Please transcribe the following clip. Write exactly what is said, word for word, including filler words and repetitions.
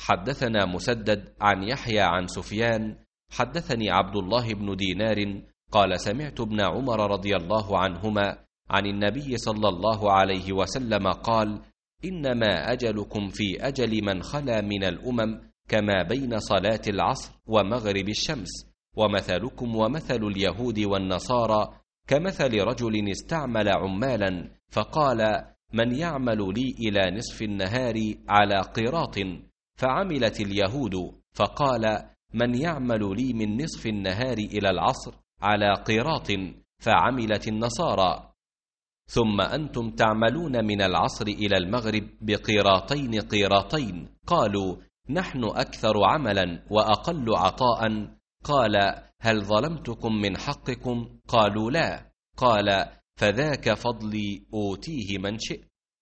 حدثنا مسدد عن يحيى عن سفيان حدثني عبد الله بن دينار قال سمعت ابن عمر رضي الله عنهما عن النبي صلى الله عليه وسلم قال: إنما أجلكم في أجل من خلا من الأمم كما بين صلاة العصر ومغرب الشمس، ومثلكم ومثل اليهود والنصارى كمثل رجل استعمل عمالا فقال: من يعمل لي إلى نصف النهار على قيراط، فعملت اليهود، فقال: من يعمل لي من نصف النهار إلى العصر على قيراط، فعملت النصارى. ثم أنتم تعملون من العصر إلى المغرب بقيراطين قيراطين. قالوا: نحن أكثر عملا وأقل عطاء. قال: هل ظلمتكم من حقكم؟ قالوا: لا. قال: فذاك فضلي أوتيه من شئت.